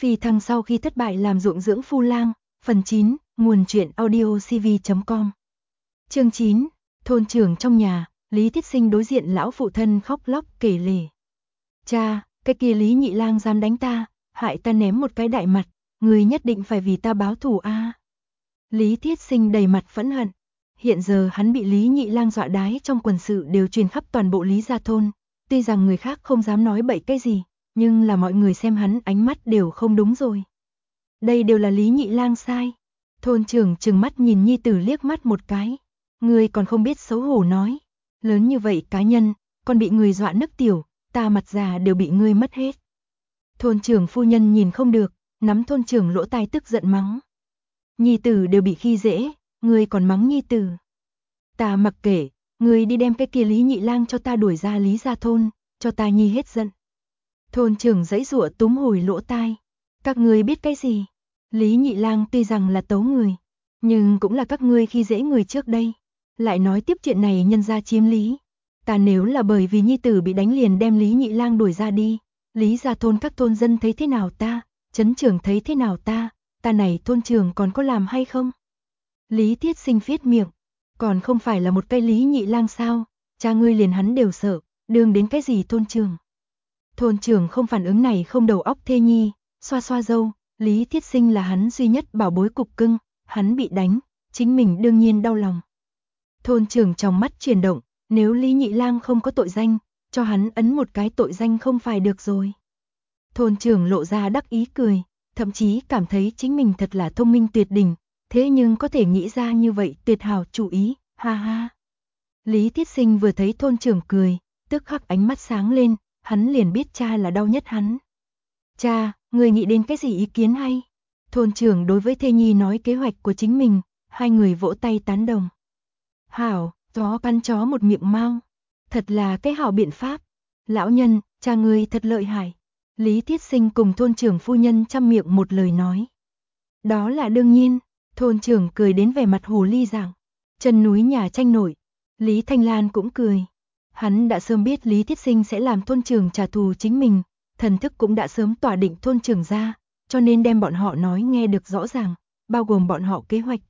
Phi thăng sau khi thất bại làm ruộng dưỡng phu lang, phần 9, nguồn truyện audiocv.com. Chương 9, thôn trưởng trong nhà, Lý Thiết Sinh đối diện lão phụ thân khóc lóc kể lể. Cha, cái kia Lý Nhị Lang dám đánh ta, hại ta ném một cái đại mặt, người nhất định phải vì ta báo thù a. Lý Thiết Sinh đầy mặt phẫn hận. Hiện giờ hắn bị Lý Nhị Lang dọa đái trong quần sự đều truyền khắp toàn bộ Lý gia thôn. Tuy rằng người khác không dám nói bậy cái gì, nhưng là mọi người xem hắn ánh mắt đều không đúng rồi. Đây đều là Lý Nhị Lang sai. Thôn trưởng trừng mắt nhìn nhi tử liếc mắt một cái. Người còn không biết xấu hổ nói. Lớn như vậy cá nhân, còn bị người dọa nức tiểu, ta mặt già đều bị ngươi mất hết. Thôn trưởng phu nhân nhìn không được, nắm thôn trưởng lỗ tai tức giận mắng. Nhi tử đều bị khi dễ, ngươi còn mắng nhi tử. Ta mặc kệ, ngươi đi đem cái kia Lý Nhị Lang cho ta đuổi ra Lý gia thôn, cho ta nhi hết giận. Thôn trưởng giãy giụa túm hồi lỗ tai. Các ngươi biết cái gì? Lý Nhị Lang tuy rằng là tấu người, nhưng cũng là các ngươi khi dễ người trước đây. Lại nói tiếp chuyện này nhân ra chiếm lý. Ta nếu là bởi vì nhi tử bị đánh liền đem Lý Nhị Lang đuổi ra đi, Lý gia thôn các thôn dân thấy thế nào ta, trấn trưởng thấy thế nào ta này thôn trưởng còn có làm hay không? Lý Thiết Sinh phiết miệng, còn không phải là một cái Lý Nhị Lang sao, cha ngươi liền hắn đều sợ, đương đến cái gì thôn trưởng. Thôn trưởng không phản ứng này không đầu óc thê nhi, xoa xoa râu, Lý Thiết Sinh là hắn duy nhất bảo bối cục cưng, hắn bị đánh, chính mình đương nhiên đau lòng. Thôn trưởng trong mắt chuyển động, nếu Lý Nhị Lang không có tội danh, cho hắn ấn một cái tội danh không phải được rồi. Thôn trưởng lộ ra đắc ý cười, thậm chí cảm thấy chính mình thật là thông minh tuyệt đỉnh, thế nhưng có thể nghĩ ra như vậy tuyệt hảo chủ ý, ha ha. Lý Thiết Sinh vừa thấy thôn trưởng cười, tức khắc ánh mắt sáng lên, hắn liền biết cha là đau nhất hắn. Cha, người nghĩ đến cái gì ý kiến hay? Thôn trưởng đối với thê nhi nói kế hoạch của chính mình, hai người vỗ tay tán đồng. Hảo, chó căn chó một miệng mau. Thật là cái hảo biện pháp. Lão nhân, cha ngươi thật lợi hại. Lý Thiết Sinh cùng thôn trưởng phu nhân chăm miệng một lời nói. Đó là đương nhiên, thôn trưởng cười đến vẻ mặt hồ ly dạng. Chân núi nhà tranh nổi. Lý Thanh Lan cũng cười. Hắn đã sớm biết Lý Thiết Sinh sẽ làm thôn trưởng trả thù chính mình, thần thức cũng đã sớm tỏa định thôn trưởng ra, cho nên đem bọn họ nói nghe được rõ ràng, bao gồm bọn họ kế hoạch.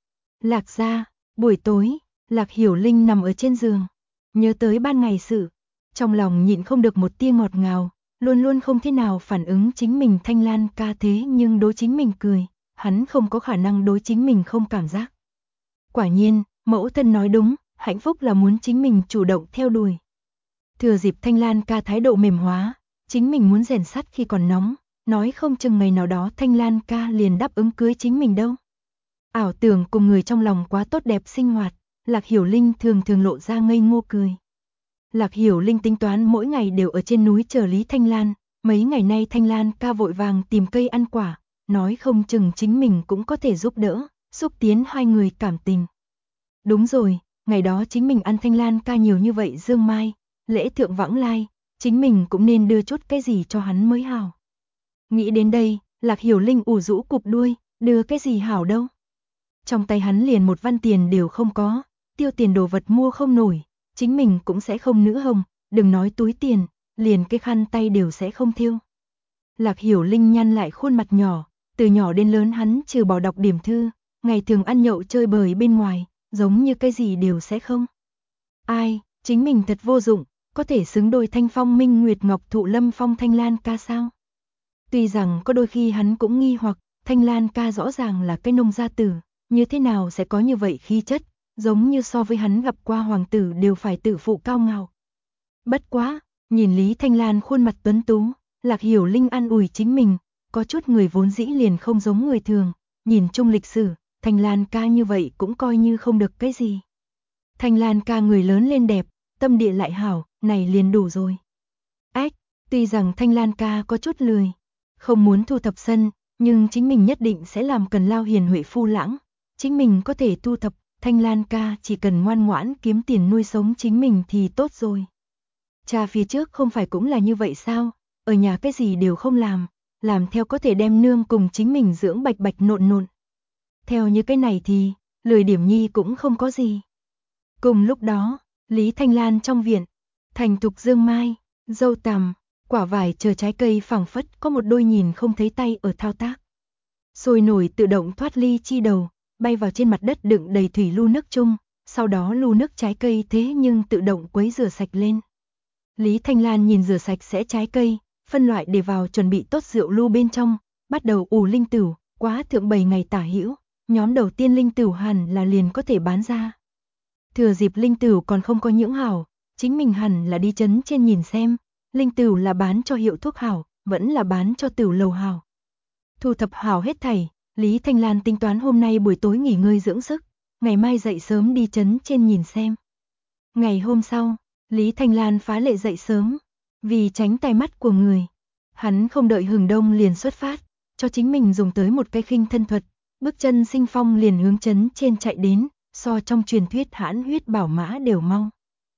Lạc gia, buổi tối, Lạc Hiểu Linh nằm ở trên giường, nhớ tới ban ngày sự, trong lòng nhịn không được một tia ngọt ngào, luôn luôn không thế nào phản ứng chính mình Thanh Lan ca thế nhưng đối chính mình cười, hắn không có khả năng đối chính mình không cảm giác. Quả nhiên, mẫu thân nói đúng, hạnh phúc là muốn chính mình chủ động theo đuổi. Thừa dịp Thanh Lan ca thái độ mềm hóa, chính mình muốn rèn sắt khi còn nóng, nói không chừng ngày nào đó Thanh Lan ca liền đáp ứng cưới chính mình đâu. Ảo tưởng cùng người trong lòng quá tốt đẹp sinh hoạt, Lạc Hiểu Linh thường thường lộ ra ngây ngô cười. Lạc Hiểu Linh tính toán mỗi ngày đều ở trên núi chờ Lý Thanh Lan, mấy ngày nay Thanh Lan ca vội vàng tìm cây ăn quả, nói không chừng chính mình cũng có thể giúp đỡ, xúc tiến hai người cảm tình. Đúng rồi, ngày đó chính mình ăn Thanh Lan ca nhiều như vậy dương mai, lễ thượng vãng lai, chính mình cũng nên đưa chút cái gì cho hắn mới hảo. Nghĩ đến đây, Lạc Hiểu Linh ủ rũ cụp đuôi, đưa cái gì hảo đâu. Trong tay hắn liền một văn tiền đều không có, tiêu tiền đồ vật mua không nổi, chính mình cũng sẽ không nữ hồng, đừng nói túi tiền, liền cái khăn tay đều sẽ không thêu. Lạc Hiểu Linh nhăn lại khuôn mặt nhỏ, từ nhỏ đến lớn hắn trừ bỏ đọc điểm thư, ngày thường ăn nhậu chơi bời bên ngoài, giống như cái gì đều sẽ không. Ai, chính mình thật vô dụng, có thể xứng đôi Thanh Phong Minh Nguyệt Ngọc Thụ Lâm Phong Thanh Lan ca sao? Tuy rằng có đôi khi hắn cũng nghi hoặc, Thanh Lan ca rõ ràng là cái nông gia tử, như thế nào sẽ có như vậy khí chất, giống như so với hắn gặp qua hoàng tử đều phải tự phụ cao ngạo. Bất quá, nhìn Lý Thanh Lan khuôn mặt tuấn tú, Lạc Hiểu Linh an ủi chính mình, có chút người vốn dĩ liền không giống người thường, nhìn chung lịch sử, Thanh Lan ca như vậy cũng coi như không được cái gì. Thanh Lan ca người lớn lên đẹp, tâm địa lại hảo, này liền đủ rồi. Ách, tuy rằng Thanh Lan ca có chút lười, không muốn thu thập sân, nhưng chính mình nhất định sẽ làm cần lao hiền huệ phu lãng, chính mình có thể thu thập, Thanh Lan ca chỉ cần ngoan ngoãn kiếm tiền nuôi sống chính mình thì tốt rồi. Cha phía trước không phải cũng là như vậy sao, ở nhà cái gì đều không làm theo có thể đem nương cùng chính mình dưỡng bạch bạch nộn nộn. Theo như cái này thì, lười điểm nhi cũng không có gì. Cùng lúc đó, Lý Thanh Lan trong viện, thành thục dương mai, dâu tằm, Quả vải chờ trái cây phảng phất có một đôi nhìn không thấy tay ở thao tác. Sôi nổi tự động thoát ly chi đầu, bay vào trên mặt đất đựng đầy thủy lu nước chung, sau đó lu nước trái cây thế nhưng tự động quấy rửa sạch lên. Lý Thanh Lan nhìn rửa sạch sẽ trái cây, phân loại để vào chuẩn bị tốt rượu lu bên trong, bắt đầu ủ linh tửu, quá thượng 7 ngày tả hữu, nhóm đầu tiên linh tửu hẳn là liền có thể bán ra. Thừa dịp linh tửu còn không có những hảo, chính mình hẳn là đi trấn trên nhìn xem, linh tửu là bán cho hiệu thuốc hảo, vẫn là bán cho tửu lầu hảo. Thu thập hảo hết thảy, Lý Thanh Lan tính toán hôm nay buổi tối nghỉ ngơi dưỡng sức, ngày mai dậy sớm đi trấn trên nhìn xem. Ngày hôm sau, Lý Thanh Lan phá lệ dậy sớm, vì tránh tai mắt của người. Hắn không đợi hừng đông liền xuất phát, cho chính mình dùng tới một cái khinh thân thuật, bước chân sinh phong liền hướng trấn trên chạy đến, so trong truyền thuyết hãn huyết bảo mã đều mau.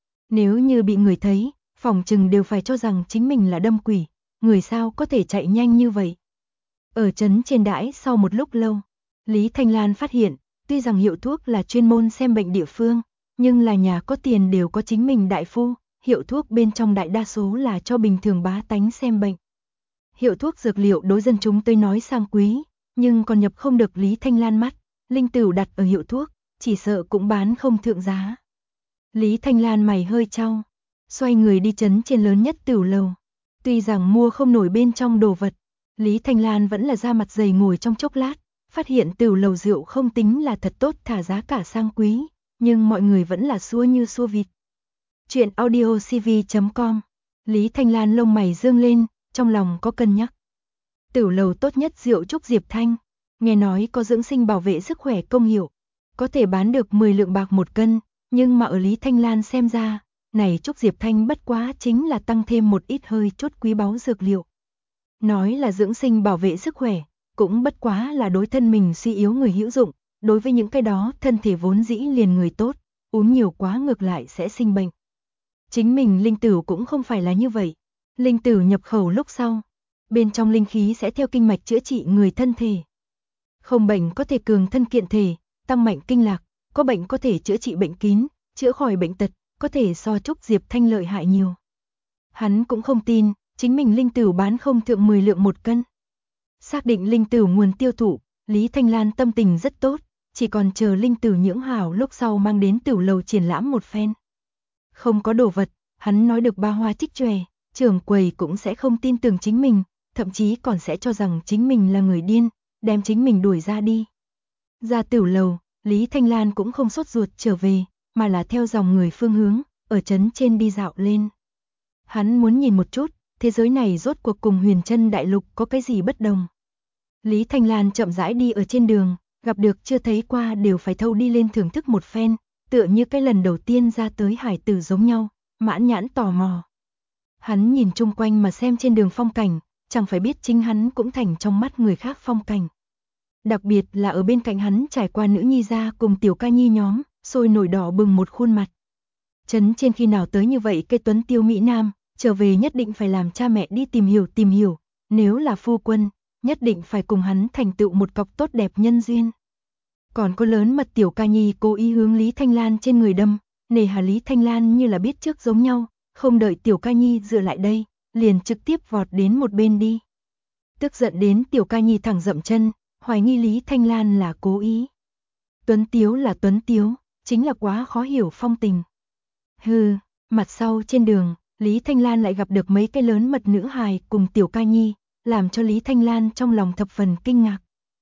Nếu như bị người thấy, phỏng chừng đều phải cho rằng chính mình là đâm quỷ, người sao có thể chạy nhanh như vậy. Ở trấn trên đãi sau một lúc lâu, Lý Thanh Lan phát hiện, tuy rằng hiệu thuốc là chuyên môn xem bệnh địa phương, nhưng là nhà có tiền đều có chính mình đại phu, hiệu thuốc bên trong đại đa số là cho bình thường bá tánh xem bệnh. Hiệu thuốc dược liệu đối dân chúng tới nói sang quý, nhưng còn nhập không được Lý Thanh Lan mắt, linh tửu đặt ở hiệu thuốc, chỉ sợ cũng bán không thượng giá. Lý Thanh Lan mày hơi chau, xoay người đi trấn trên lớn nhất tửu lầu. Tuy rằng mua không nổi bên trong đồ vật, Lý Thanh Lan vẫn là ra mặt dày ngồi trong chốc lát, phát hiện tửu lầu rượu không tính là thật tốt thả giá cả sang quý, nhưng mọi người vẫn là xua như xua vịt. Chuyện audiocv.com. Lý Thanh Lan lông mày dương lên, trong lòng có cân nhắc. Tửu lầu tốt nhất rượu trúc Diệp Thanh, nghe nói có dưỡng sinh bảo vệ sức khỏe công hiệu, có thể bán được 10 lượng bạc một cân, nhưng mà ở Lý Thanh Lan xem ra, này trúc Diệp Thanh bất quá chính là tăng thêm một ít hơi chút quý báu dược liệu. Nói là dưỡng sinh bảo vệ sức khỏe, cũng bất quá là đối thân mình suy yếu người hữu dụng, đối với những cái đó thân thể vốn dĩ liền người tốt, uống nhiều quá ngược lại sẽ sinh bệnh. Chính mình linh tửu cũng không phải là như vậy. Linh tửu nhập khẩu lúc sau, bên trong linh khí sẽ theo kinh mạch chữa trị người thân thể. Không bệnh có thể cường thân kiện thể, tăng mạnh kinh lạc, có bệnh có thể chữa trị bệnh kín, chữa khỏi bệnh tật, có thể so trúc Diệp Thanh lợi hại nhiều. Hắn cũng không tin, chính mình linh tửu bán không thượng 10 lượng một cân. Xác định linh tửu nguồn tiêu thụ, Lý Thanh Lan tâm tình rất tốt, chỉ còn chờ linh tửu nhưỡng hảo lúc sau mang đến tửu lầu triển lãm một phen. Không có đồ vật, hắn nói được ba hoa trích chòe, trưởng quầy cũng sẽ không tin tưởng chính mình, thậm chí còn sẽ cho rằng chính mình là người điên, đem chính mình đuổi ra đi. Ra tửu lầu, Lý Thanh Lan cũng không sốt ruột trở về, mà là theo dòng người phương hướng, ở trấn trên đi dạo lên. Hắn muốn nhìn một chút, thế giới này rốt cuộc cùng Huyền Trân Đại Lục có cái gì bất đồng. Lý Thanh Lan chậm rãi đi ở trên đường, gặp được chưa thấy qua đều phải thâu đi lên thưởng thức một phen, tựa như cái lần đầu tiên ra tới hải tử giống nhau, mãn nhãn tò mò. Hắn nhìn chung quanh mà xem trên đường phong cảnh, chẳng phải biết chính hắn cũng thành trong mắt người khác phong cảnh. Đặc biệt là ở bên cạnh hắn trải qua nữ nhi gia cùng tiểu ca nhi nhóm, sôi nổi đỏ bừng một khuôn mặt. Trấn trên khi nào tới như vậy cây tuấn tiêu Mỹ Nam, trở về nhất định phải làm cha mẹ đi tìm hiểu, nếu là phu quân, nhất định phải cùng hắn thành tựu một cọc tốt đẹp nhân duyên. Còn có lớn mật tiểu ca nhi cố ý hướng Lý Thanh Lan trên người đâm, nề hà Lý Thanh Lan như là biết trước giống nhau, không đợi tiểu ca nhi dựa lại đây, liền trực tiếp vọt đến một bên đi. Tức giận đến tiểu ca nhi thẳng dậm chân, hoài nghi Lý Thanh Lan là cố ý. Tuấn tiếu là tuấn tiếu, chính là quá khó hiểu phong tình. Hừ, mặt sau trên đường, Lý Thanh Lan lại gặp được mấy cái lớn mật nữ hài cùng tiểu ca nhi, làm cho Lý Thanh Lan trong lòng thập phần kinh ngạc.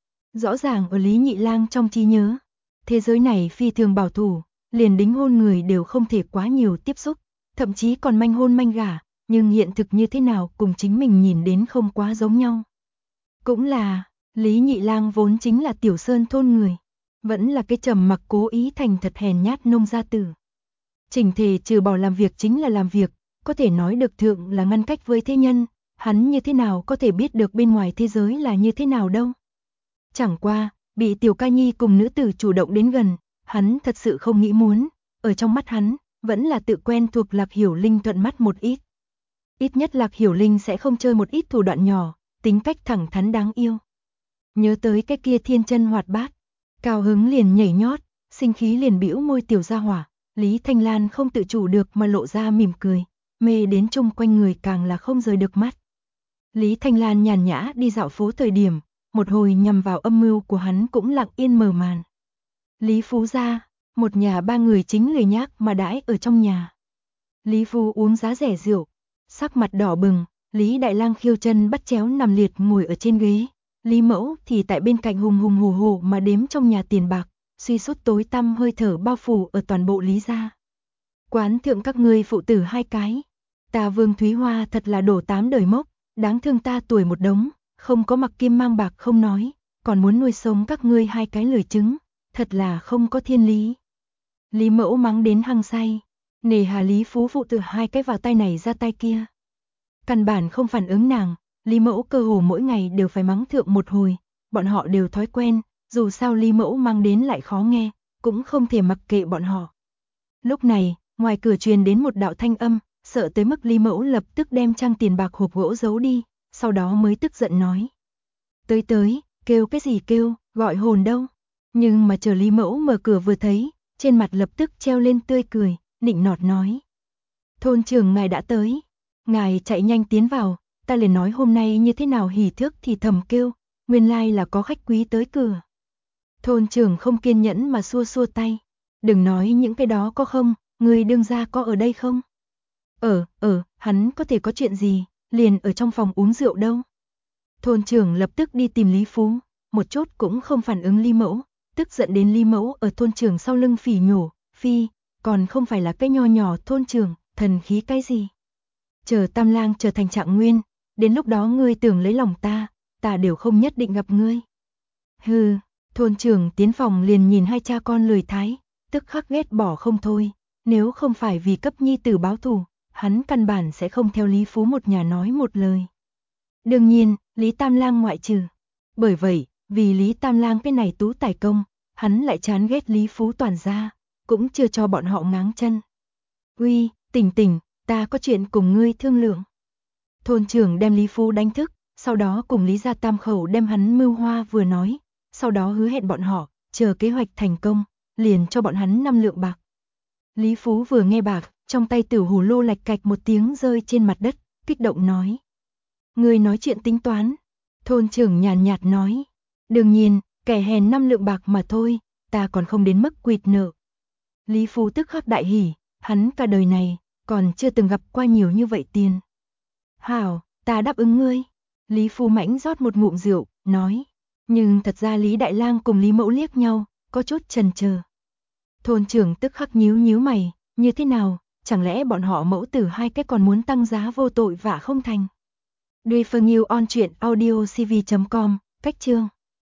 Rõ ràng ở Lý Nhị Lang trong trí nhớ, thế giới này phi thường bảo thủ, liền đính hôn người đều không thể quá nhiều tiếp xúc, thậm chí còn manh hôn manh gả, nhưng hiện thực như thế nào cùng chính mình nhìn đến không quá giống nhau. Cũng là, Lý Nhị Lang vốn chính là tiểu sơn thôn người, vẫn là cái trầm mặc cố ý thành thật hèn nhát nông gia tử. Chỉnh thể trừ bỏ làm việc chính là làm việc, có thể nói được thượng là ngăn cách với thế nhân, hắn như thế nào có thể biết được bên ngoài thế giới là như thế nào đâu. Chẳng qua, bị tiểu ca nhi cùng nữ tử chủ động đến gần, hắn thật sự không nghĩ muốn, ở trong mắt hắn, vẫn là tự quen thuộc Lạc Hiểu Linh thuận mắt một ít. Ít nhất Lạc Hiểu Linh sẽ không chơi một ít thủ đoạn nhỏ, tính cách thẳng thắn đáng yêu. Nhớ tới cái kia thiên chân hoạt bát, cao hứng liền nhảy nhót, sinh khí liền bĩu môi tiểu gia hỏa, Lý Thanh Lan không tự chủ được mà lộ ra mỉm cười. mê đến chung quanh người càng là không rời được mắt. Lý Thanh Lan nhàn nhã đi dạo phố thời điểm, một hồi nhằm vào âm mưu của hắn cũng lặng yên mở màn. Lý Phú gia, một nhà ba người chính lười nhác mà đãi ở trong nhà. Lý Phú uống giá rẻ rượu, sắc mặt đỏ bừng, Lý Đại Lang khiêu chân bắt chéo nằm liệt ngồi ở trên ghế. Lý Mẫu thì tại bên cạnh hùng hùng hổ hổ mà đếm trong nhà tiền bạc, suy sút tối tăm hơi thở bao phủ ở toàn bộ Lý gia. Quán thượng các ngươi phụ tử hai cái, ta Vương Thúy Hoa thật là đổ 8 đời mốc, đáng thương ta tuổi một đống, không có mặc kim mang bạc không nói, còn muốn nuôi sống các ngươi hai cái lười trứng, thật là không có thiên lý. Lý Mẫu mắng đến hăng say, nề hà Lý Phú phụ tử hai cái vào tay này ra tay kia. Căn bản không phản ứng nàng, Lý Mẫu cơ hồ mỗi ngày đều phải mắng thượng một hồi, bọn họ đều thói quen, dù sao Lý Mẫu mang đến lại khó nghe, cũng không thể mặc kệ bọn họ. Lúc này, ngoài cửa truyền đến một đạo thanh âm, sợ tới mức Lý Mẫu lập tức đem trang tiền bạc hộp gỗ giấu đi, sau đó mới tức giận nói. Tới, kêu cái gì kêu, gọi hồn đâu. Nhưng mà chờ Lý Mẫu mở cửa vừa thấy, trên mặt lập tức treo lên tươi cười, nịnh nọt nói. Thôn trưởng ngài đã tới, ngài chạy nhanh tiến vào, ta liền nói hôm nay như thế nào hỉ thước thì thầm kêu, nguyên lai là có khách quý tới cửa. Thôn trưởng không kiên nhẫn mà xua xua tay, đừng nói những cái đó có không, người đương gia có ở đây không? Hắn có thể có chuyện gì, liền ở trong phòng uống rượu đâu. Thôn trưởng lập tức đi tìm Lý Phú, một chút cũng không phản ứng Lý Mẫu, tức giận đến Lý Mẫu ở thôn trưởng sau lưng phỉ nhổ, phi, còn không phải là cái nho nhỏ thôn trưởng, thần khí cái gì. Chờ Tam Lang trở thành Trạng Nguyên, đến lúc đó ngươi tưởng lấy lòng ta đều không nhất định gặp ngươi. Hừ, thôn trưởng tiến phòng liền nhìn hai cha con lười thái, tức khắc ghét bỏ không thôi, nếu không phải vì cấp nhi tử báo thù, hắn căn bản sẽ không theo Lý Phú một nhà nói một lời. Đương nhiên, Lý Tam Lang ngoại trừ. Bởi vậy, vì Lý Tam Lang cái này tú tài công, hắn lại chán ghét Lý Phú toàn gia, cũng chưa cho bọn họ ngáng chân. Uy, tỉnh, ta có chuyện cùng ngươi thương lượng. Thôn trưởng đem Lý Phú đánh thức, sau đó cùng Lý gia tam khẩu đem hắn mưu hoa vừa nói, sau đó hứa hẹn bọn họ, chờ kế hoạch thành công, liền cho bọn hắn 5 lượng bạc. Lý Phú vừa nghe bạc, trong tay tử hồ lô lạch cạch một tiếng rơi trên mặt đất, kích động nói. Ngươi nói chuyện tính toán. Thôn trưởng nhàn nhạt nói. Đương nhiên, kẻ hèn 5 lượng bạc mà thôi, ta còn không đến mức quỵt nợ. Lý Phú tức khắc đại hỉ, hắn cả đời này, còn chưa từng gặp qua nhiều như vậy tiền. Hảo, ta đáp ứng ngươi. Lý Phú mãnh rót một ngụm rượu, nói. Nhưng thật ra Lý Đại Lang cùng Lý Mẫu liếc nhau, có chút chần chờ. Thôn trưởng tức khắc nhíu mày, như thế nào, chẳng lẽ bọn họ mẫu tử hai cái còn muốn tăng giá vô tội vạ không thành. Duy Phương Yêu on truyện audiocv.com, cách chương